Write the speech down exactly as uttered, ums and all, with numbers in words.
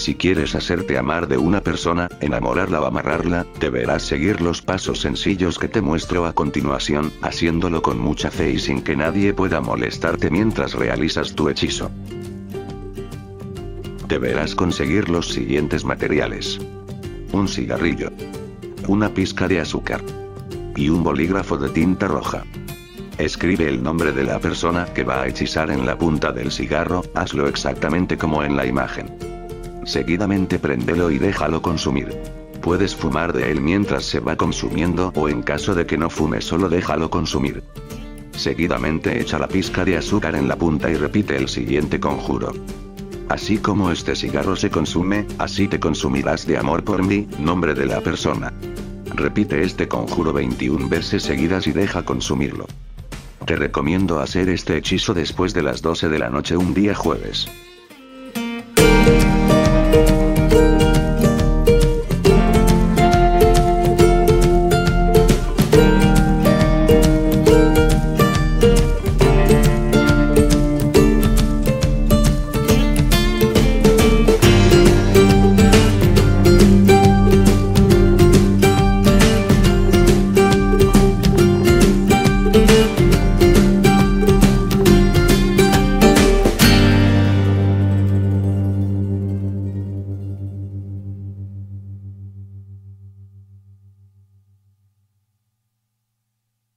Si quieres hacerte amar de una persona, enamorarla o amarrarla, deberás seguir los pasos sencillos que te muestro a continuación, haciéndolo con mucha fe y sin que nadie pueda molestarte mientras realizas tu hechizo. Deberás conseguir los siguientes materiales: un cigarrillo, una pizca de azúcar y un bolígrafo de tinta roja. Escribe el nombre de la persona que va a hechizar en la punta del cigarro, hazlo exactamente como en la imagen. Seguidamente préndelo y déjalo consumir. Puedes fumar de él mientras se va consumiendo o en caso de que no fume solo déjalo consumir. Seguidamente echa la pizca de azúcar en la punta y repite el siguiente conjuro. Así como este cigarro se consume, así te consumirás de amor por mí, nombre de la persona. Repite este conjuro veintiuna veces seguidas y deja consumirlo. Te recomiendo hacer este hechizo después de las doce de la noche un día jueves.